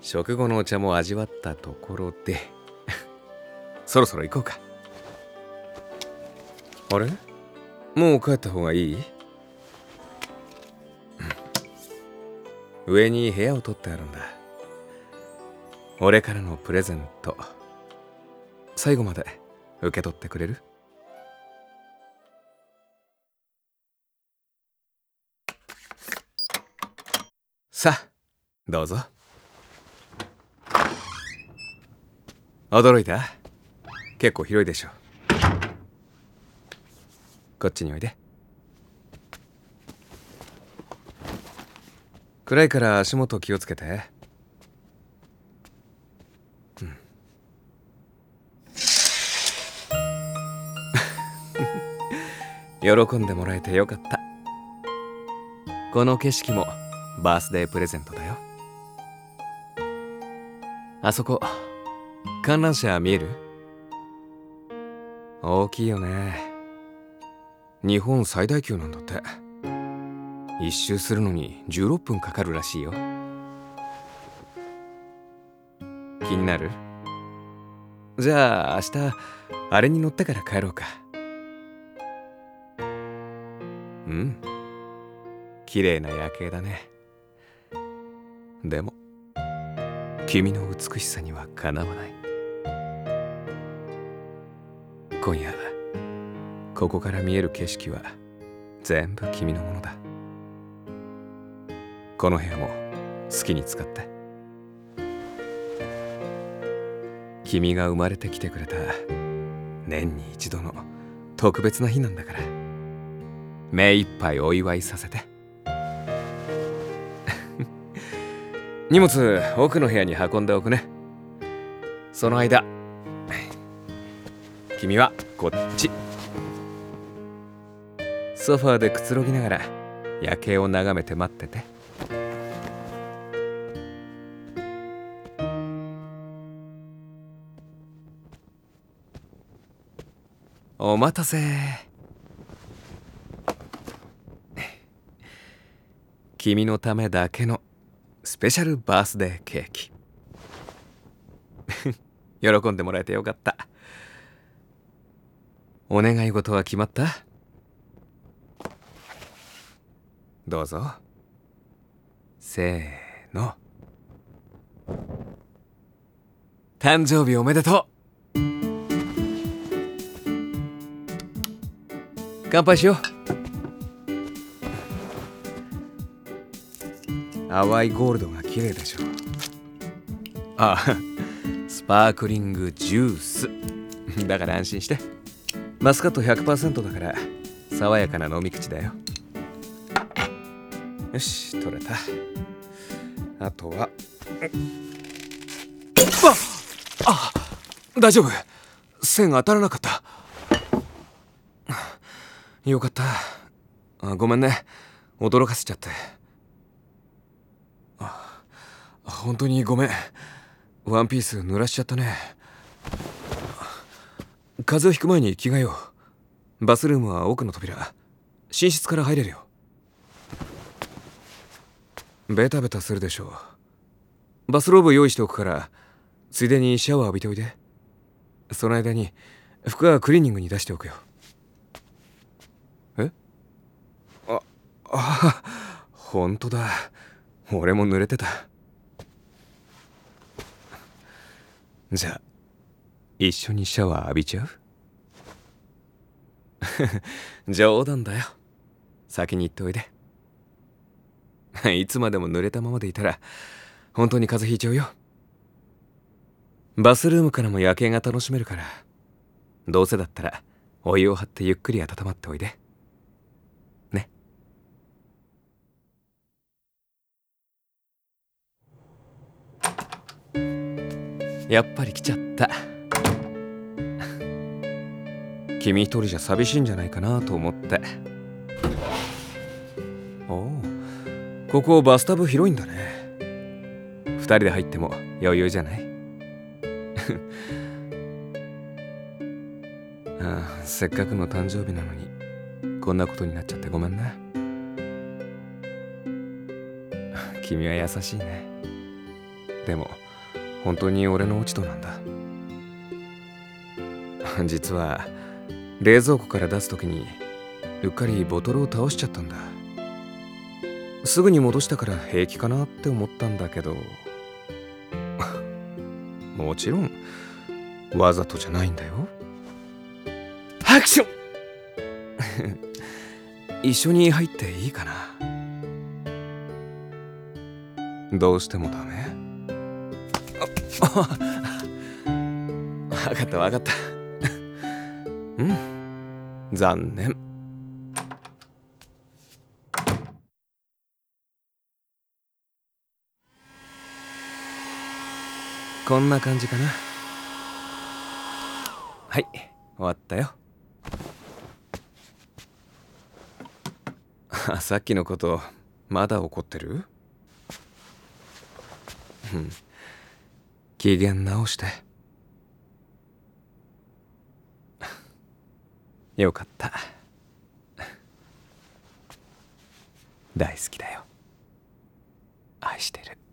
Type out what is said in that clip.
食後のお茶も味わったところでそろそろ行こうか。あれ、もう帰った方がいい？上に部屋を取ってあるんだ。俺からのプレゼント、最後まで受け取ってくれる？さあどうぞ。驚いた？結構広いでしょ。こっちにおいで。暗いから足元気をつけて。喜んでもらえてよかった。この景色もバースデープレゼントだよ。あそこ観覧車見える？大きいよね。日本最大級なんだって。一周するのに16分かかるらしいよ。気になる？じゃあ明日あれに乗ってから帰ろうか。うん、綺麗な夜景だね。でも君の美しさにはかなわない。今夜ここから見える景色は全部君のものだ。この部屋も好きに使って。君が生まれてきてくれた年に一度の特別な日なんだから、目いっぱいお祝いさせて。荷物奥の部屋に運んでおくね。その間君はこっち。ソファーでくつろぎながら夜景を眺めて待ってて。お待たせ。君のためだけのスペシャルバースデーケーキ。喜んでもらえてよかった。お願い事は決まった？どうぞ。せーの。誕生日おめでとう。乾杯しよう。淡いゴールドが綺麗でしょ。ああ、スパークリングジュースだから安心して。マスカット 100% だから爽やかな飲み口だよ。よし、取れた。あとは大丈夫。線当たらなかった。よかった。ごめんね、驚かせちゃって。本当にごめん。ワンピース濡らしちゃったね。風邪をひく前に着替えよう。バスルームは奥の扉、寝室から入れるよ。ベタベタするでしょう。バスローブ用意しておくから、ついでにシャワー浴びておいで。その間に服はクリーニングに出しておくよ。え？本当だ。俺も濡れてた。じゃあ一緒にシャワー浴びちゃう？冗談だよ。先に行っておいで。いつまでも濡れたままでいたら本当に風邪ひいちゃうよ。バスルームからも夜景が楽しめるから、どうせだったらお湯を張ってゆっくり温まっておいでね。やっぱり来ちゃった。君一人じゃ寂しいんじゃないかなと思って。おお、ここバスタブ広いんだね。二人で入っても余裕じゃない？せっかくの誕生日なのにこんなことになっちゃってごめんな。君は優しいね。 でも本当に俺の落ち度なんだ。実は冷蔵庫から出す時にうっかりボトルを倒しちゃったんだ。すぐに戻したから平気かなって思ったんだけどもちろんわざとじゃないんだよ。アクション一緒に入っていいかな。どうしてもダメ？わかったわかった。うん、残念。こんな感じかな。はい、終わったよ。さっきのことまだ怒ってる？機嫌直して。よかった。大好きだよ。愛してる。